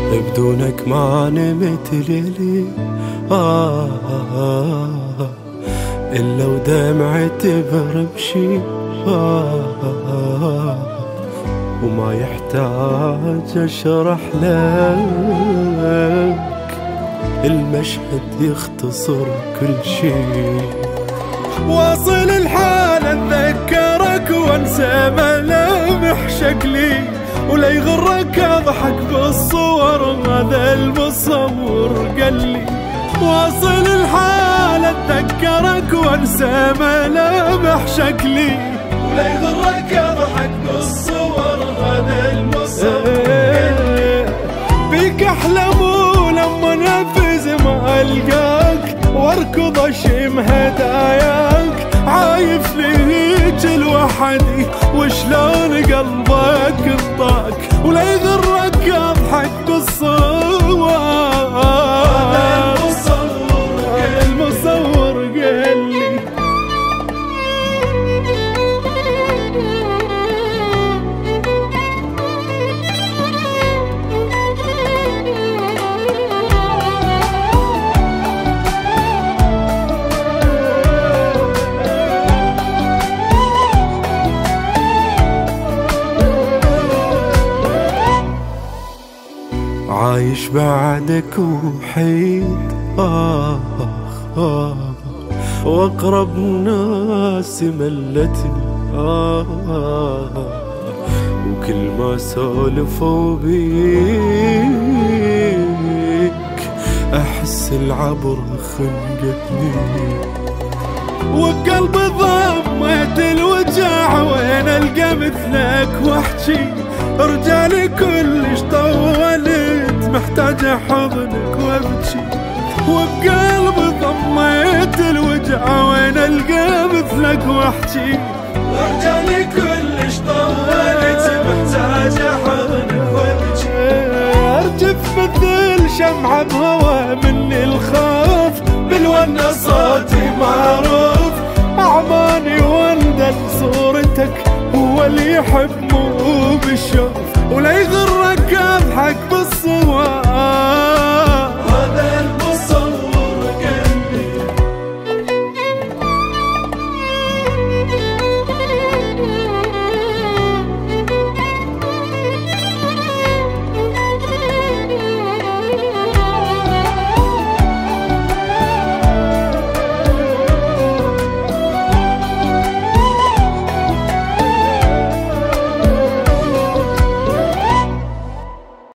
بدونك ما نمت ليلي إلا ودمعتي برمشي وما يحتاج أشرح لك، المشهد يختصر كل شي. واصل الحال أتذكرك وانسى ملامح شكلي، ولا يغرك أضحك بالصور هذا المصور قالي. واصل الحال أتذكرك وانسى ملامح شكلي، ولا يغرك أضحك بالصور هذا المصور قالي. بيك أحلم ولما نفذ ما ألقاك، واركض أشم هداياك، عايف ليك لوحدي وشلون قلبك انطاك، ولا يغرك أضحك بالصور هذا المصور قالي. عايش بعدك وحيد واقرب ناس ملتني وكل ما سولفوا بيك احس العبر خنقتني، وبقلبي ضميت الوجع وين القى مثلك واحكي. رجالي كلش طولت محتاجة حضنك وابكي، وبقلبي ضميت الوجع وين القى مثلك واحكي. رجالي كلش طولت محتاجة حضنك وابكي. ارجف مثل شمعة بهوا مني الخوف، بالونة صوتي معروف أعماني واندل صورتك هو اللي يحب مو بالشوف، ولا يغرك أضحك